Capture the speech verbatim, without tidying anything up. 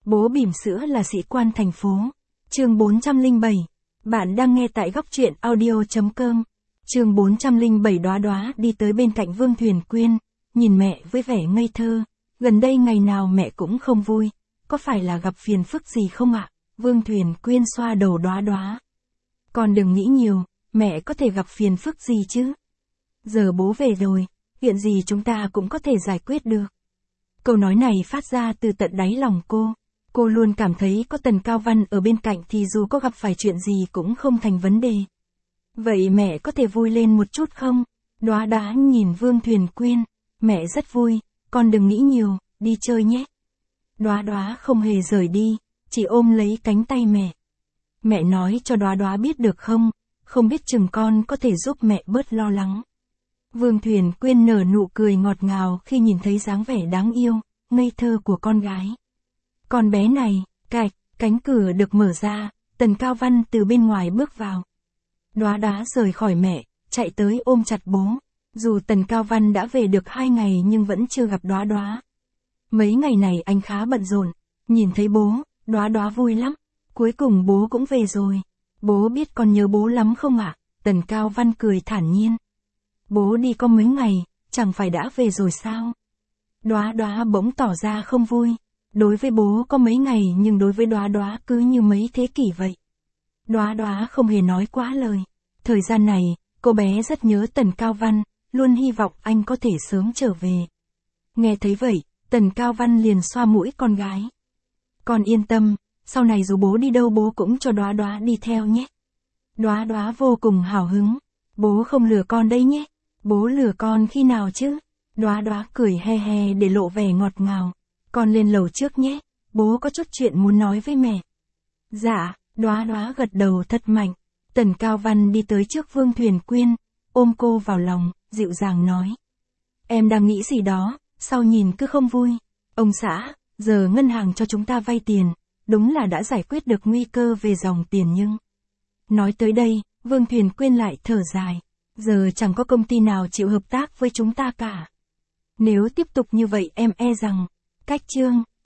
Bố bỉm sữa là sĩ quan thành phố. Chương bốn trăm lẻ bảy. Bạn đang nghe tại góc truyện audio chấm com. Chương bốn trăm lẻ bảy. Đóa Đóa đi tới bên cạnh Vương Thuyền Quyên, nhìn mẹ với vẻ ngây thơ. Gần đây ngày nào mẹ cũng không vui, có phải là gặp phiền phức gì không ạ? Vương Thuyền Quyên xoa đầu Đóa Đóa. Con đừng nghĩ nhiều, mẹ có thể gặp phiền phức gì chứ? Giờ bố về rồi, chuyện gì chúng ta cũng có thể giải quyết được. Câu nói này phát ra từ tận đáy lòng cô. Cô luôn cảm thấy có Tần Cao Văn ở bên cạnh thì dù có gặp phải chuyện gì cũng không thành vấn đề. Vậy mẹ có thể vui lên một chút không? Đóa Đóa nhìn Vương Thuyền Quyên. Mẹ rất vui, con đừng nghĩ nhiều, đi chơi nhé. Đóa Đóa không hề rời đi, chỉ ôm lấy cánh tay mẹ. Mẹ nói cho Đóa Đóa biết được không, không biết chừng con có thể giúp mẹ bớt lo lắng. Vương Thuyền Quyên nở nụ cười ngọt ngào khi nhìn thấy dáng vẻ đáng yêu, ngây thơ của con gái. Con bé này, cạch, cánh cửa được mở ra, Tần Cao Văn từ bên ngoài bước vào. Đóa Đóa rời khỏi mẹ, chạy tới ôm chặt bố. Dù Tần Cao Văn đã về được hai ngày nhưng vẫn chưa gặp Đóa Đóa. Mấy ngày này anh khá bận rộn, nhìn thấy bố, Đóa Đóa vui lắm. Cuối cùng bố cũng về rồi. Bố biết con nhớ bố lắm không ạ? Tần Cao Văn cười thản nhiên. Bố đi có mấy ngày, chẳng phải đã về rồi sao? Đóa Đóa bỗng tỏ ra không vui. Đối với bố có mấy ngày nhưng đối với Đóa Đóa cứ như mấy thế kỷ vậy. Đóa Đóa không hề nói quá lời. Thời gian này, cô bé rất nhớ Tần Cao Văn, luôn hy vọng anh có thể sớm trở về. Nghe thấy vậy, Tần Cao Văn liền xoa mũi con gái. Con yên tâm, sau này dù bố đi đâu bố cũng cho Đóa Đóa đi theo nhé. Đóa Đóa vô cùng hào hứng. Bố không lừa con đấy nhé. Bố lừa con khi nào chứ? Đóa Đóa cười he he để lộ vẻ ngọt ngào. Con lên lầu trước nhé, bố có chút chuyện muốn nói với mẹ. Dạ, Đóa Đóa gật đầu thật mạnh. Tần Cao Văn đi tới trước Vương Thuyền Quyên, ôm cô vào lòng, dịu dàng nói. Em đang nghĩ gì đó, sao nhìn cứ không vui. Ông xã, giờ ngân hàng cho chúng ta vay tiền, đúng là đã giải quyết được nguy cơ về dòng tiền nhưng... Nói tới đây, Vương Thuyền Quyên lại thở dài. Giờ chẳng có công ty nào chịu hợp tác với chúng ta cả. Nếu tiếp tục như vậy em e rằng, cách chương,